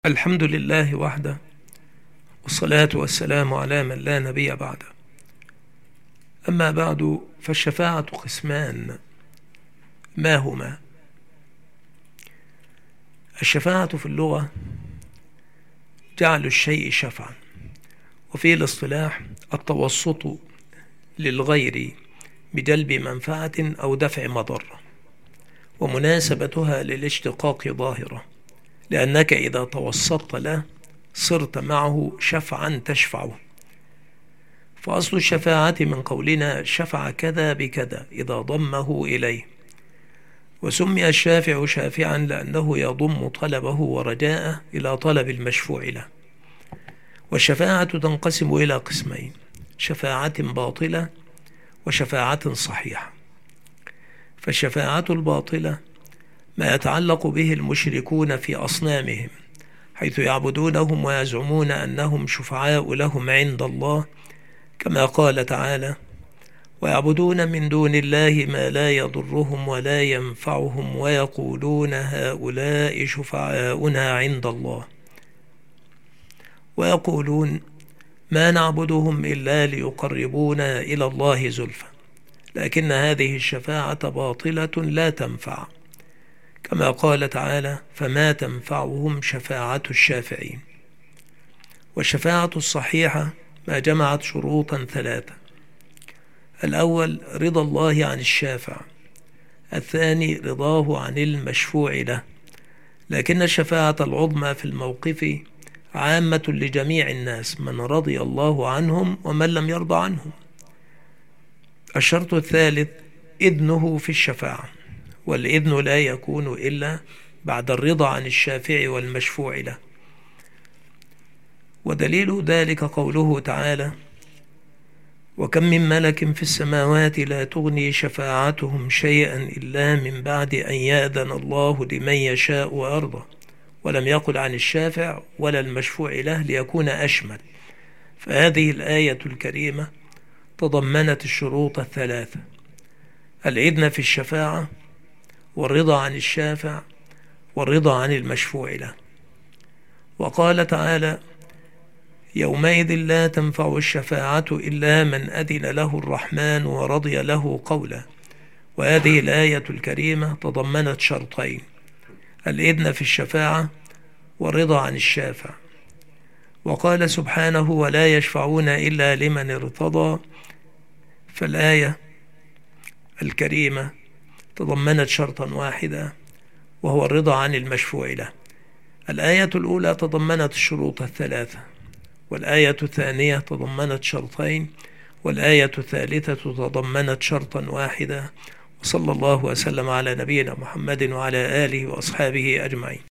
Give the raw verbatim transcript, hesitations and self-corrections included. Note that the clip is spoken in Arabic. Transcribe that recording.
الحمد لله وحده، والصلاة والسلام على من لا نبي بعده. أما بعد، فالشفاعة قسمان. ما هما؟ الشفاعة في اللغة جعل الشيء شفعا، وفي الاصطلاح التوسط للغير بجلب منفعة أو دفع مضرة، ومناسبتها للاشتقاق ظاهرة، لأنك إذا توسطت له صرت معه شفعا تشفعه. فأصل الشفاعة من قولنا شفع كذا بكذا إذا ضمه إليه، وسمي الشافع شافعا لأنه يضم طلبه ورجاءه إلى طلب المشفوع له. والشفاعة تنقسم إلى قسمين: شفاعة باطلة وشفاعة صحيحة. فالشفاعة الباطلة ما يتعلق به المشركون في أصنامهم، حيث يعبدونهم ويزعمون أنهم شفعاء لهم عند الله، كما قال تعالى: ويعبدون من دون الله ما لا يضرهم ولا ينفعهم ويقولون هؤلاء شفعاؤنا عند الله، ويقولون ما نعبدهم إلا ليقربونا إلى الله زلفى، لكن هذه الشفاعة باطلة لا تنفع، كما قال تعالى: فما تنفعهم شفاعة الشافعين. والشفاعة الصحيحة ما جمعت شروطا ثلاثة: الأول رضا الله عن الشافع، الثاني رضاه عن المشفوع له، لكن الشفاعة العظمى في الموقف عامة لجميع الناس، من رضي الله عنهم ومن لم يرضى عنهم. الشرط الثالث إذنه في الشفاعة، والإذن لا يكون إلا بعد الرضا عن الشافع والمشفوع له. ودليل ذلك قوله تعالى: وكم من ملك في السماوات لا تغني شفاعتهم شيئا إلا من بعد أن يأذن الله لمن يشاء ويرضى، ولم يقل عن الشافع ولا المشفوع له ليكون أشمل. فهذه الآية الكريمة تضمنت الشروط الثلاثة: الإذن في الشفاعة، والرضا عن الشافع، والرضا عن المشفوع له. وقال تعالى: يومئذ لا تنفع الشفاعة إلا من أذن له الرحمن ورضي له قولا. وهذه الآية الكريمة تضمنت شرطين: الإذن في الشفاعة، والرضا عن الشافع. وقال سبحانه: ولا يشفعون إلا لمن ارتضى. فالآية الكريمة تضمنت شرطا واحدا، وهو الرضا عن المشفوع له. الآية الأولى تضمنت الشروط الثلاثة، والآية الثانية تضمنت شرطين، والآية الثالثة تضمنت شرطا واحدا. وصلى الله وسلم على نبينا محمد وعلى آله وأصحابه أجمعين.